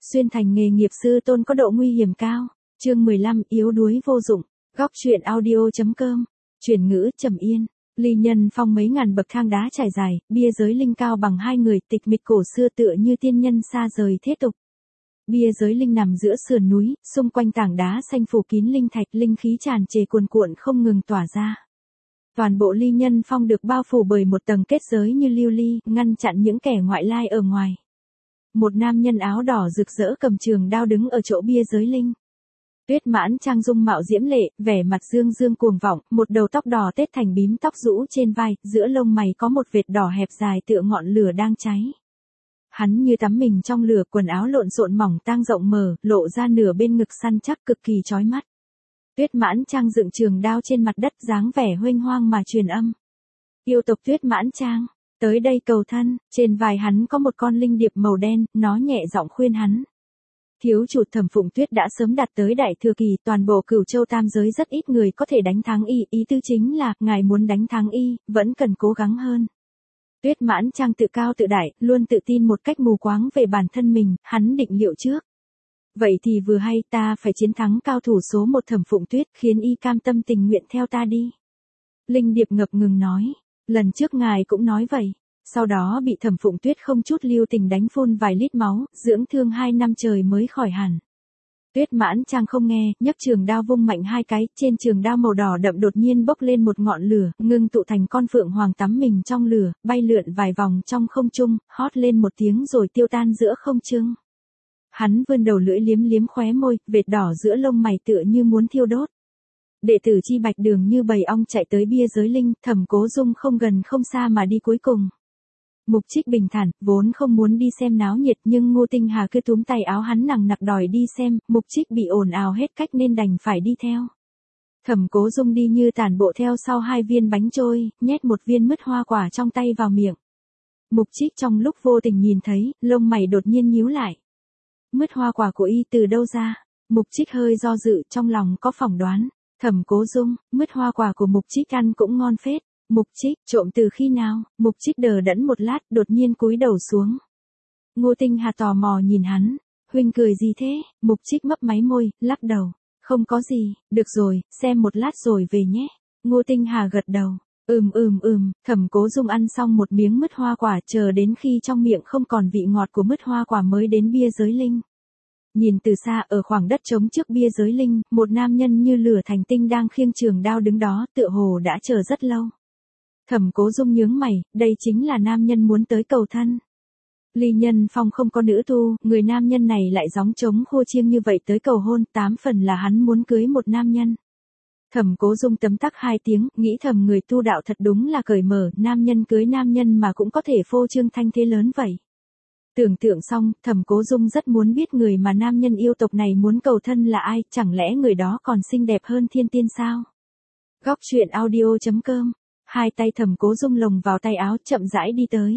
Xuyên thành nghề nghiệp sư tôn có độ nguy hiểm cao. Chương 15, yếu đuối vô dụng. Góc truyện audio.com. Chuyển ngữ Trầm Yên. Ly Nhân Phong mấy ngàn bậc thang đá trải dài, bia giới linh cao bằng hai người, tịch mịch cổ xưa tựa như tiên nhân xa rời thế tục. Bia giới linh nằm giữa sườn núi, xung quanh tảng đá xanh phủ kín linh thạch, linh khí tràn trề cuồn cuộn không ngừng tỏa ra. Toàn bộ Ly Nhân Phong được bao phủ bởi một tầng kết giới như lưu ly, ngăn chặn những kẻ ngoại lai ở ngoài. Một nam nhân áo đỏ rực rỡ cầm trường đao đứng ở chỗ bia giới linh. Tuyết Mãn Trang dung mạo diễm lệ, vẻ mặt dương dương cuồng vọng, một đầu tóc đỏ tết thành bím tóc rũ trên vai, giữa lông mày có một vệt đỏ hẹp dài tựa ngọn lửa đang cháy. Hắn như tắm mình trong lửa, quần áo lộn xộn mỏng tang rộng mở, lộ ra nửa bên ngực săn chắc cực kỳ chói mắt. Tuyết Mãn Trang dựng trường đao trên mặt đất, dáng vẻ huênh hoang mà truyền âm. Yêu tộc Tuyết Mãn Trang, tới đây cầu thân. Trên vai hắn có một con linh điệp màu đen, nó nhẹ giọng khuyên hắn. Thiếu chủ Thẩm Phụng Tuyết đã sớm đạt tới đại thừa kỳ, toàn bộ Cửu Châu tam giới rất ít người có thể đánh thắng y, ý tư chính là, ngài muốn đánh thắng y, vẫn cần cố gắng hơn. Tuyết Mãn Trang tự cao tự đại, luôn tự tin một cách mù quáng về bản thân mình, hắn định liệu trước. Vậy thì vừa hay, ta phải chiến thắng cao thủ số 1 Thẩm Phụng Tuyết, khiến y cam tâm tình nguyện theo ta đi. Linh điệp ngập ngừng nói, lần trước ngài cũng nói vậy. Sau đó bị Thẩm Phụng Tuyết không chút lưu tình đánh phun vài lít máu, dưỡng thương 2 năm trời mới khỏi hẳn. Tuyết Mãn Trang không nghe, nhấc trường đao vung mạnh 2 cái, trên trường đao màu đỏ đậm đột nhiên bốc lên một ngọn lửa, ngưng tụ thành con phượng hoàng tắm mình trong lửa, bay lượn vài vòng trong không trung, hót lên một tiếng rồi tiêu tan giữa không trung. Hắn vươn đầu lưỡi liếm liếm khóe môi, vệt đỏ giữa lông mày tựa như muốn thiêu đốt. Đệ tử Chi Bạch Đường như bầy ong chạy tới bia giới linh, Thẩm Cố Dung không gần không xa mà đi cuối cùng. Mục Trích bình thản, vốn không muốn đi xem náo nhiệt nhưng Ngô Tinh Hà cứ túm tay áo hắn nằng nặc đòi đi xem, Mục Trích bị ồn ào hết cách nên đành phải đi theo. Thẩm Cố Dung đi như tản bộ theo sau 2 viên bánh trôi, nhét một viên mứt hoa quả trong tay vào miệng. Mục Trích trong lúc vô tình nhìn thấy, lông mày đột nhiên nhíu lại. Mứt hoa quả của y từ đâu ra? Mục Trích hơi do dự, trong lòng có phỏng đoán. Thẩm Cố Dung, mứt hoa quả của Mục Trích ăn cũng ngon phết. Mục Trích, trộm từ khi nào? Mục Trích đờ đẫn một lát, đột nhiên cúi đầu xuống. Ngô Tinh Hà tò mò nhìn hắn, huynh cười gì thế? Mục Trích mấp máy môi, lắc đầu. Không có gì, được rồi, xem một lát rồi về nhé. Ngô Tinh Hà gật đầu. Thẩm Cố Dung ăn xong một miếng mứt hoa quả, chờ đến khi trong miệng không còn vị ngọt của mứt hoa quả mới đến bia giới linh. Nhìn từ xa, ở khoảng đất trống trước bia giới linh, một nam nhân như lửa thành tinh đang khiêng trường đao đứng đó, tựa hồ đã chờ rất lâu. Thẩm Cố Dung nhướng mày, đây chính là nam nhân muốn tới cầu thân. Ly Nhân Phong không có nữ tu, người nam nhân này lại gióng trống khua chiêng như vậy tới cầu hôn, 8 phần là hắn muốn cưới một nam nhân. Thẩm Cố Dung tấm tắc 2 tiếng, nghĩ thầm người tu đạo thật đúng là cởi mở, nam nhân cưới nam nhân mà cũng có thể phô trương thanh thế lớn vậy. Tưởng tượng xong, Thẩm Cố Dung rất muốn biết người mà nam nhân yêu tộc này muốn cầu thân là ai, chẳng lẽ người đó còn xinh đẹp hơn thiên tiên sao? Góc truyện audio.com. 2 tay Thẩm Cố Dung lồng vào tay áo, chậm rãi đi tới.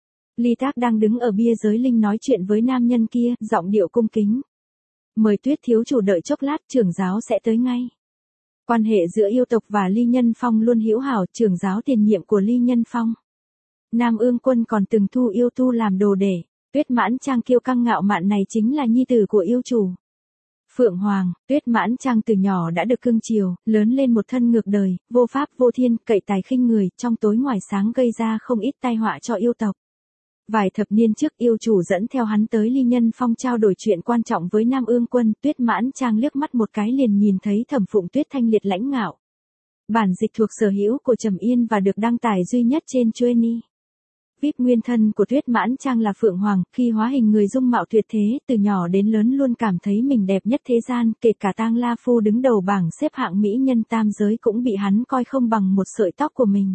Ly Tác đang đứng ở bia giới linh nói chuyện với nam nhân kia, giọng điệu cung kính. Mời Tuyết thiếu chủ đợi chốc lát, trưởng giáo sẽ tới ngay. Quan hệ giữa yêu tộc và Ly Nhân Phong luôn hữu hảo, trưởng giáo tiền nhiệm của Ly Nhân Phong. Nam Ương Quân còn từng thu yêu tu làm đồ để. Tuyết Mãn Trang kiêu căng ngạo mạn này chính là nhi tử của yêu chủ. Phượng Hoàng, Tuyết Mãn Trang từ nhỏ đã được cưng chiều, lớn lên một thân ngược đời, vô pháp vô thiên, cậy tài khinh người, trong tối ngoài sáng gây ra không ít tai họa cho yêu tộc. Vài thập niên trước yêu chủ dẫn theo hắn tới Ly Nhân Phong trao đổi chuyện quan trọng với Nam Ương Quân, Tuyết Mãn Trang liếc mắt một cái liền nhìn thấy Thẩm Phụng Tuyết thanh liệt lãnh ngạo. Bản dịch thuộc sở hữu của Trầm Yên và được đăng tải duy nhất trên Chueni. VIP nguyên thân của Tuyết Mãn Trang là Phượng Hoàng, khi hóa hình người dung mạo tuyệt thế, từ nhỏ đến lớn luôn cảm thấy mình đẹp nhất thế gian, kể cả Tang La Phu đứng đầu bảng xếp hạng mỹ nhân tam giới cũng bị hắn coi không bằng một sợi tóc của mình.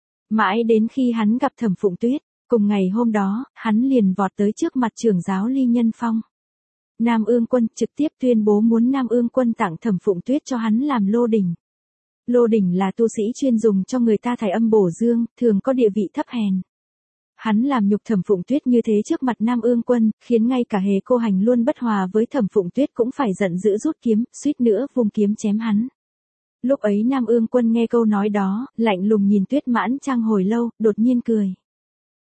Mãi đến khi hắn gặp Thẩm Phụng Tuyết, cùng ngày hôm đó, hắn liền vọt tới trước mặt trưởng giáo Ly Nhân Phong. Nam Ương Quân trực tiếp tuyên bố muốn Nam Ương Quân tặng Thẩm Phụng Tuyết cho hắn làm lô đỉnh. Lô đỉnh là tu sĩ chuyên dùng cho người ta thải âm bổ dương, thường có địa vị thấp hèn. Hắn làm nhục Thẩm Phụng Tuyết như thế trước mặt Nam Ương Quân, khiến ngay cả Hề Cô Hành luôn bất hòa với Thẩm Phụng Tuyết cũng phải giận dữ rút kiếm, suýt nữa vung kiếm chém hắn. Lúc ấy Nam Ương Quân nghe câu nói đó, lạnh lùng nhìn Tuyết Mãn Trang hồi lâu, đột nhiên cười.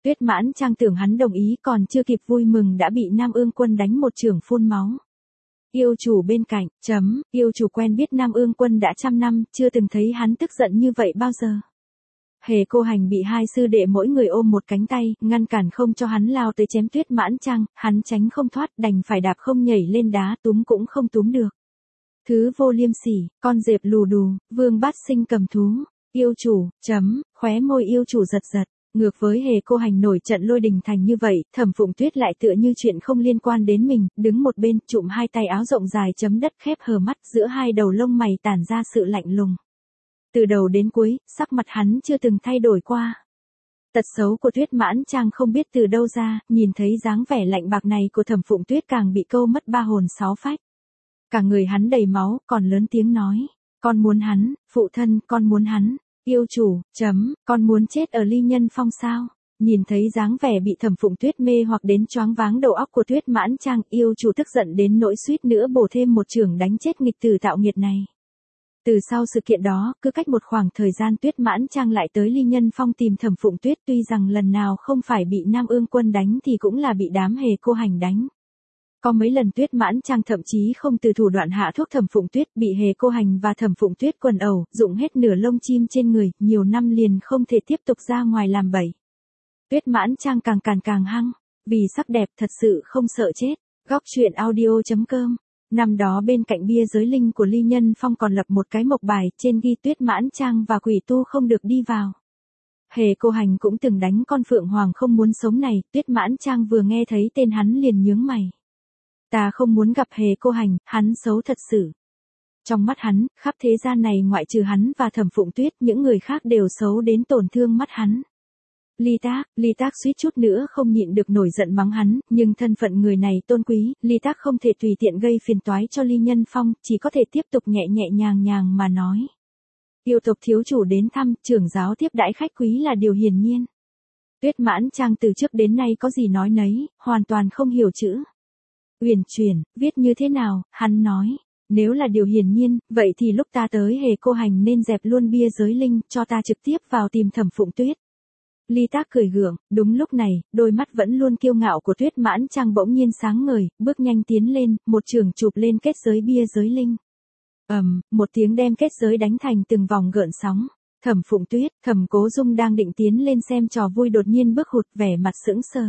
Tuyết Mãn Trang tưởng hắn đồng ý, còn chưa kịp vui mừng đã bị Nam Ương Quân đánh một chưởng phun máu. Yêu chủ bên cạnh, yêu chủ quen biết Nam Ương Quân đã trăm năm, chưa từng thấy hắn tức giận như vậy bao giờ. Hề Cô Hành bị hai sư đệ mỗi người ôm một cánh tay, ngăn cản không cho hắn lao tới chém Tuyết Mãn Trang, hắn tránh không thoát, đành phải đạp không nhảy lên đá, túm cũng không túm được. Thứ vô liêm sỉ, con dẹp lù đù, Vương Bát Sinh cầm thú, yêu chủ, khóe môi yêu chủ giật giật. Ngược với Hề Cô Hành nổi trận lôi đình thành như vậy, Thẩm Phụng Tuyết lại tựa như chuyện không liên quan đến mình, đứng một bên, trụm hai tay áo rộng dài chấm đất khép hờ mắt, giữa hai đầu lông mày tản ra sự lạnh lùng. Từ đầu đến cuối, sắc mặt hắn chưa từng thay đổi qua. Tật xấu của Tuyết Mãn Trang không biết từ đâu ra, nhìn thấy dáng vẻ lạnh bạc này của Thẩm Phụng Tuyết càng bị câu mất ba hồn sáu phách. Cả người hắn đầy máu, còn lớn tiếng nói, con muốn hắn, phụ thân, con muốn hắn. Yêu chủ, con muốn chết ở Ly Nhân Phong sao? Nhìn thấy dáng vẻ bị Thẩm Phụng Tuyết mê hoặc đến choáng váng đầu óc của Tuyết Mãn Trang, yêu chủ tức giận đến nỗi suýt nữa bổ thêm một chưởng đánh chết nghịch tử tạo nghiệt này. Từ sau sự kiện đó, cứ cách một khoảng thời gian Tuyết Mãn Trang lại tới Ly Nhân Phong tìm Thẩm Phụng Tuyết, tuy rằng lần nào không phải bị Nam Ương Quân đánh thì cũng là bị đám Hề Cô Hành đánh. Có mấy lần Tuyết Mãn Trang thậm chí không từ thủ đoạn hạ thuốc Thẩm Phụng Tuyết, bị Hề Cô Hành và Thẩm Phụng Tuyết quần ẩu, dụng hết nửa lông chim trên người, nhiều năm liền không thể tiếp tục ra ngoài làm bậy. Tuyết Mãn Trang càng càn càng hăng, vì sắc đẹp thật sự không sợ chết. Góc truyện audio.com. Năm đó bên cạnh bia giới linh của Ly Nhân Phong còn lập một cái mộc bài, trên ghi Tuyết Mãn Trang và quỷ tu không được đi vào. Hề Cô Hành cũng từng đánh con Phượng Hoàng không muốn sống này, Tuyết Mãn Trang vừa nghe thấy tên hắn liền nhướng mày. Ta không muốn gặp Hề Cô Hành, hắn xấu thật sự. Trong mắt hắn, khắp thế gian này ngoại trừ hắn và Thẩm Phụng Tuyết, những người khác đều xấu đến tổn thương mắt hắn. Ly Tác suýt chút nữa không nhịn được nổi giận mắng hắn, nhưng thân phận người này tôn quý, Ly Tác không thể tùy tiện gây phiền toái cho Ly Nhân Phong, chỉ có thể tiếp tục nhẹ nhàng mà nói. Yêu tộc thiếu chủ đến thăm, trưởng giáo tiếp đãi khách quý là điều hiển nhiên. Tuyết Mãn Trang từ trước đến nay có gì nói nấy, hoàn toàn không hiểu chữ. Uyển chuyển, viết như thế nào, hắn nói. Nếu là điều hiển nhiên, vậy thì lúc ta tới Hề Cô Hành nên dẹp luôn bia giới linh, cho ta trực tiếp vào tìm Thẩm Phụng Tuyết. Ly Tác cười gượng, đúng lúc này, đôi mắt vẫn luôn kiêu ngạo của Tuyết Mãn Trang bỗng nhiên sáng ngời, bước nhanh tiến lên, một chưởng chụp lên kết giới bia giới linh. Một tiếng đem kết giới đánh thành từng vòng gợn sóng. Thẩm Phụng Tuyết, Thẩm Cố Dung đang định tiến lên xem trò vui đột nhiên bước hụt, vẻ mặt sững sờ.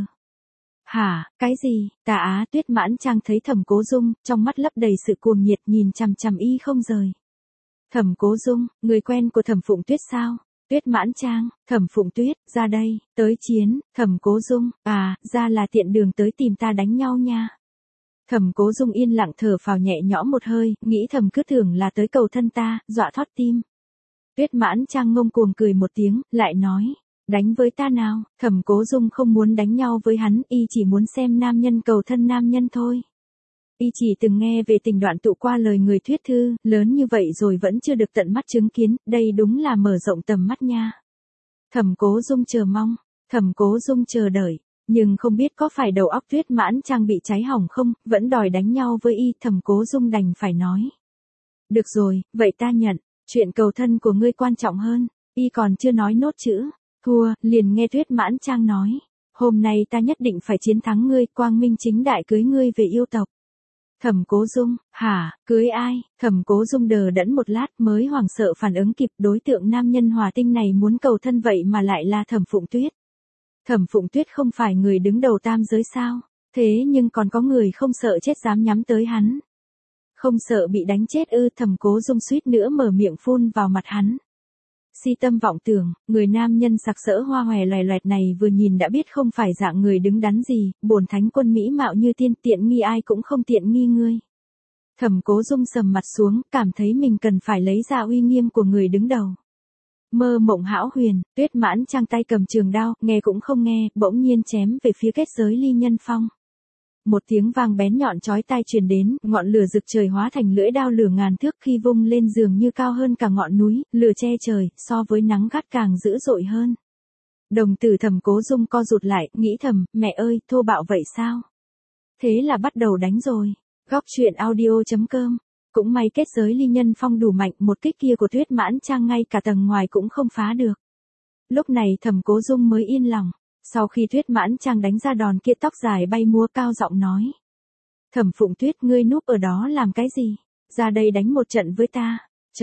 Hả, cái gì? Tuyết Mãn Trang thấy Thẩm Cố Dung, trong mắt lấp đầy sự cuồng nhiệt, nhìn chằm chằm y không rời. Thẩm Cố Dung, người quen của Thẩm Phụng Tuyết sao? Tuyết Mãn Trang, Thẩm Phụng Tuyết, ra đây, tới chiến. Thẩm Cố Dung, ra là tiện đường tới tìm ta đánh nhau nha. Thẩm Cố Dung yên lặng thở phào nhẹ nhõm một hơi, nghĩ thầm cứ tưởng là tới cầu thân ta, dọa thót tim. Tuyết Mãn Trang ngông cuồng cười một tiếng, lại nói. Đánh với ta nào? Thẩm Cố Dung không muốn đánh nhau với hắn, y chỉ muốn xem nam nhân cầu thân nam nhân thôi. Y chỉ từng nghe về tình đoạn tụ qua lời người thuyết thư, lớn như vậy rồi vẫn chưa được tận mắt chứng kiến, đây đúng là mở rộng tầm mắt nha. Thẩm Cố Dung chờ mong, Thẩm Cố Dung chờ đợi, nhưng không biết có phải đầu óc Tuyết Mãn Trang bị cháy hỏng không, vẫn đòi đánh nhau với y. Thẩm Cố Dung đành phải nói. Được rồi, vậy ta nhận, chuyện cầu thân của ngươi quan trọng hơn. Y còn chưa nói nốt chữ. Thua, liền nghe Tuyết Mãn Trang nói. Hôm nay ta nhất định phải chiến thắng ngươi, quang minh chính đại cưới ngươi về yêu tộc. Thẩm Cố Dung, hả, cưới ai? Thẩm Cố Dung đờ đẫn một lát mới hoảng sợ phản ứng kịp, đối tượng nam nhân hòa tinh này muốn cầu thân vậy mà lại là Thẩm Phụng Tuyết. Thẩm Phụng Tuyết không phải người đứng đầu tam giới sao? Thế nhưng còn có người không sợ chết dám nhắm tới hắn. Không sợ bị đánh chết ư? Thẩm Cố Dung suýt nữa mở miệng phun vào mặt hắn. Si tâm vọng tưởng, người nam nhân sặc sỡ hoa hòe loè loẹt này vừa nhìn đã biết không phải dạng người đứng đắn gì, bổn thánh quân mỹ mạo như tiên, tiện nghi ai cũng không tiện nghi ngươi. Thẩm Cố Dung sầm mặt xuống, cảm thấy mình cần phải lấy ra uy nghiêm của người đứng đầu. Mơ mộng hão huyền, Tuyết Mãn Trang tay cầm trường đao, nghe cũng không nghe, bỗng nhiên chém về phía kết giới Ly Nhân Phong. Một tiếng vang bén nhọn chói tai truyền đến, ngọn lửa rực trời hóa thành lưỡi đao lửa ngàn thước, khi vung lên dường như cao hơn cả ngọn núi, lửa che trời, so với nắng gắt càng dữ dội hơn. Đồng tử Thẩm Cố Dung co rụt lại, nghĩ thầm, mẹ ơi, thô bạo vậy sao? Thế là bắt đầu đánh rồi. Góc truyện audio.com. Cũng may kết giới Ly Nhân Phong đủ mạnh, một kích kia của Tuyết Mãn Trang ngay cả tầng ngoài cũng không phá được. Lúc này Thẩm Cố Dung mới yên lòng. Sau khi Tuyết Mãn Trang đánh ra đòn kia, tóc dài bay múa, cao giọng nói. Thẩm Phụng Tuyết, ngươi núp ở đó làm cái gì? Ra đây đánh một trận với ta.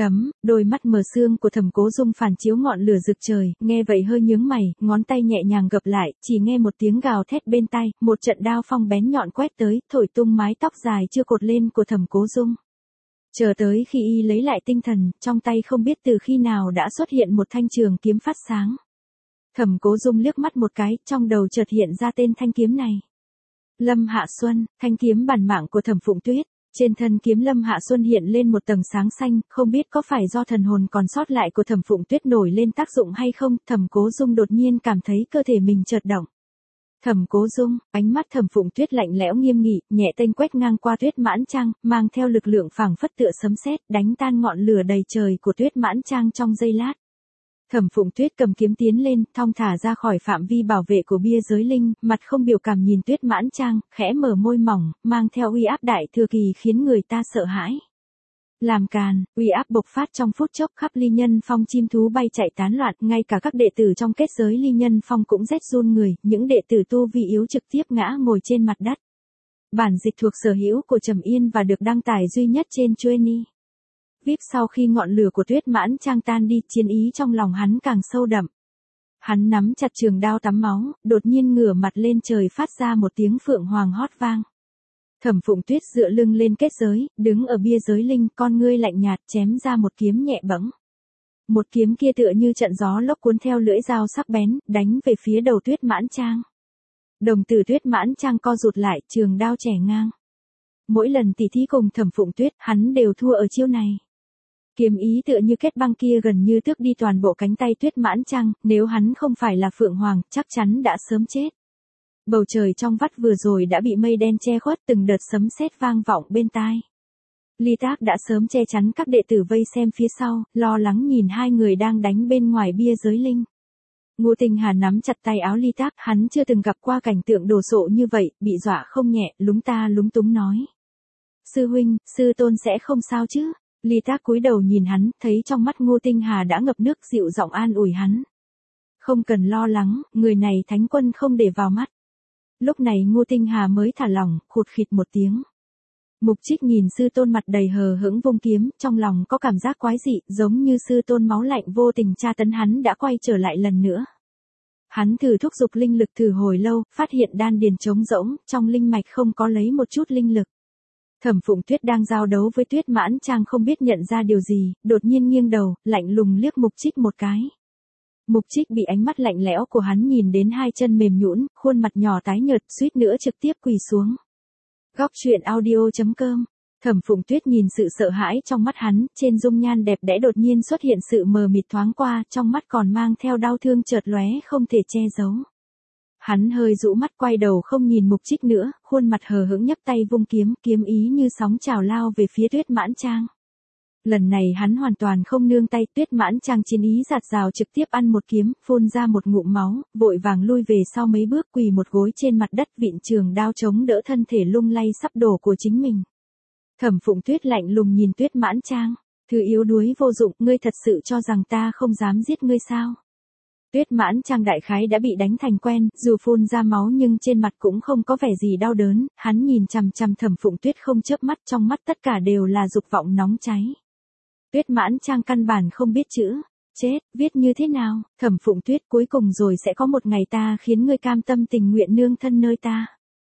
Đôi mắt mờ sương của Thẩm Cố Dung phản chiếu ngọn lửa rực trời, nghe vậy hơi nhướng mày, ngón tay nhẹ nhàng gập lại, chỉ nghe một tiếng gào thét bên tai, một trận đao phong bén nhọn quét tới, thổi tung mái tóc dài chưa cột lên của Thẩm Cố Dung. Chờ tới khi y lấy lại tinh thần, trong tay không biết từ khi nào đã xuất hiện một thanh trường kiếm phát sáng. Thẩm Cố Dung liếc mắt một cái, trong đầu chợt hiện ra tên thanh kiếm này. Lâm Hạ Xuân, thanh kiếm bản mạng của Thẩm Phụng Tuyết. Trên thân kiếm Lâm Hạ Xuân hiện lên một tầng sáng xanh, không biết có phải do thần hồn còn sót lại của Thẩm Phụng Tuyết nổi lên tác dụng hay không, Thẩm Cố Dung đột nhiên cảm thấy cơ thể mình chợt động. Thẩm Cố Dung, ánh mắt Thẩm Phụng Tuyết lạnh lẽo nghiêm nghị, nhẹ tênh quét ngang qua Tuyết Mãn Trang, mang theo lực lượng phảng phất tựa sấm sét, đánh tan ngọn lửa đầy trời của Tuyết Mãn Trang trong giây lát. Thẩm Phụng Tuyết cầm kiếm tiến lên, thong thả ra khỏi phạm vi bảo vệ của bia giới linh, mặt không biểu cảm nhìn Tuyết Mãn Trang, khẽ mở môi mỏng, mang theo uy áp đại thừa kỳ khiến người ta sợ hãi. Làm càn, uy áp bộc phát trong phút chốc, khắp Ly Nhân Phong chim thú bay chạy tán loạn, ngay cả các đệ tử trong kết giới Ly Nhân Phong cũng rét run người, những đệ tử tu vi yếu trực tiếp ngã ngồi trên mặt đất. Bản dịch thuộc sở hữu của Trầm Yên và được đăng tải duy nhất trên Chueni. VIP sau khi ngọn lửa của Tuyết Mãn Trang tan đi, chiến ý trong lòng hắn càng sâu đậm. Hắn nắm chặt trường đao tắm máu, đột nhiên ngửa mặt lên trời phát ra một tiếng phượng hoàng hót vang. Thẩm Phụng Tuyết dựa lưng lên kết giới, đứng ở bia giới linh, con ngươi lạnh nhạt chém ra một kiếm nhẹ bẫng. Một kiếm kia tựa như trận gió lốc cuốn theo lưỡi dao sắc bén, đánh về phía đầu Tuyết Mãn Trang. Đồng tử Tuyết Mãn Trang co rụt lại, trường đao chẻ ngang. Mỗi lần tỉ thí cùng Thẩm Phụng Tuyết, hắn đều thua ở chiêu này. Kiếm ý tựa như kết băng kia gần như tước đi toàn bộ cánh tay Tuyết Mãn Trang, nếu hắn không phải là Phượng Hoàng, chắc chắn đã sớm chết. Bầu trời trong vắt vừa rồi đã bị mây đen che khuất, từng đợt sấm sét vang vọng bên tai. Ly Tác đã sớm che chắn các đệ tử vây xem phía sau, lo lắng nhìn hai người đang đánh bên ngoài bia giới linh. Ngô Tinh Hà nắm chặt tay áo Ly Tác, hắn chưa từng gặp qua cảnh tượng đồ sộ như vậy, bị dọa không nhẹ, lúng ta lúng túng nói. Sư huynh, sư tôn sẽ không sao chứ? Ly Tác cúi đầu nhìn hắn, thấy trong mắt Ngô Tinh Hà đã ngập nước, dịu giọng an ủi hắn. Không cần lo lắng, người này thánh quân không để vào mắt. Lúc này Ngô Tinh Hà mới thả lỏng, khụt khịt một tiếng. Mục Trích nhìn sư tôn mặt đầy hờ hững vung kiếm, trong lòng có cảm giác quái dị, giống như sư tôn máu lạnh vô tình tra tấn hắn đã quay trở lại lần nữa. Hắn thử thúc giục linh lực thử hồi lâu, phát hiện đan điền trống rỗng, trong linh mạch không có lấy một chút linh lực. Thẩm Phụng Tuyết đang giao đấu với Tuyết Mãn Trang không biết nhận ra điều gì, đột nhiên nghiêng đầu, lạnh lùng liếc Mục Trích một cái. Mục Trích bị ánh mắt lạnh lẽo của hắn nhìn đến hai chân mềm nhũn, khuôn mặt nhỏ tái nhợt, suýt nữa trực tiếp quỳ xuống. Góc truyện audio.com. Thẩm Phụng Tuyết nhìn sự sợ hãi trong mắt hắn, trên dung nhan đẹp đẽ đột nhiên xuất hiện sự mờ mịt thoáng qua, trong mắt còn mang theo đau thương chợt lóe không thể che giấu. Hắn hơi rũ mắt quay đầu không nhìn Mục Trích nữa, khuôn mặt hờ hững nhấc tay vung kiếm, kiếm ý như sóng trào lao về phía Tuyết Mãn Trang. Lần này hắn hoàn toàn không nương tay, Tuyết Mãn Trang chiến ý dạt dào trực tiếp ăn một kiếm, phun ra một ngụm máu, vội vàng lui về sau mấy bước quỳ một gối trên mặt đất, vịn trường đao chống đỡ thân thể lung lay sắp đổ của chính mình. Thẩm Phụng Tuyết lạnh lùng nhìn Tuyết Mãn Trang, thứ yếu đuối vô dụng, ngươi thật sự cho rằng ta không dám giết ngươi sao? Tuyết Mãn Trang đại khái đã bị đánh thành quen, dù phun ra máu nhưng trên mặt cũng không có vẻ gì đau đớn, hắn nhìn chằm chằm Thẩm Phụng Tuyết không chớp mắt, trong mắt tất cả đều là dục vọng nóng cháy. Tuyết Mãn Trang căn bản không biết chữ, chết, viết như thế nào, Thẩm Phụng Tuyết, cuối cùng rồi sẽ có một ngày ta khiến ngươi cam tâm tình nguyện nương thân nơi ta.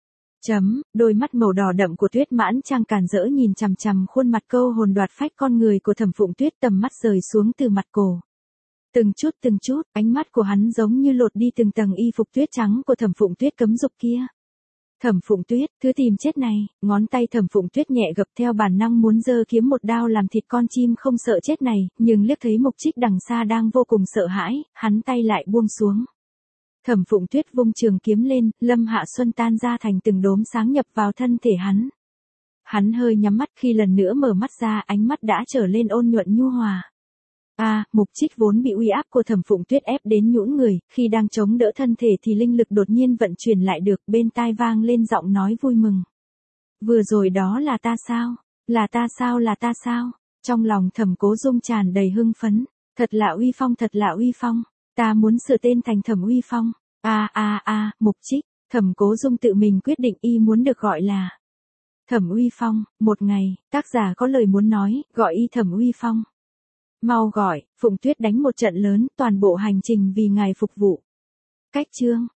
Đôi mắt màu đỏ đậm của Tuyết Mãn Trang càn rỡ nhìn chằm chằm khuôn mặt câu hồn đoạt phách con người của Thẩm Phụng Tuyết, tầm mắt rời xuống từ mặt cổ. Từng chút, ánh mắt của hắn giống như lột đi từng tầng y phục tuyết trắng của Thẩm Phụng Tuyết cấm dục kia. Thẩm Phụng Tuyết, thứ tìm chết này, ngón tay Thẩm Phụng Tuyết nhẹ gập theo bản năng muốn giơ kiếm một đao làm thịt con chim không sợ chết này, nhưng liếc thấy Mục Trích đằng xa đang vô cùng sợ hãi, hắn tay lại buông xuống. Thẩm Phụng Tuyết vung trường kiếm lên, Lâm Hạ Xuân tan ra thành từng đốm sáng nhập vào thân thể hắn. Hắn hơi nhắm mắt, khi lần nữa mở mắt ra, ánh mắt đã trở lên ôn nhuận nhu hòa. Mục Trích vốn bị uy áp của Thẩm Phụng Tuyết ép đến nhũn người, khi đang chống đỡ thân thể thì linh lực đột nhiên vận chuyển lại được, bên tai vang lên giọng nói vui mừng. Vừa rồi đó là ta sao? Là ta sao, là ta sao? Trong lòng Thẩm Cố Dung tràn đầy hưng phấn, thật là uy phong, ta muốn sửa tên thành Thẩm Uy Phong. Mục trích, Thẩm Cố Dung tự mình quyết định y muốn được gọi là Thẩm Uy Phong. Một ngày, tác giả có lời muốn nói, gọi y Thẩm Uy Phong. Mau gọi, Phụng Tuyết đánh một trận lớn, toàn bộ hành trình vì ngài phục vụ. Cách chương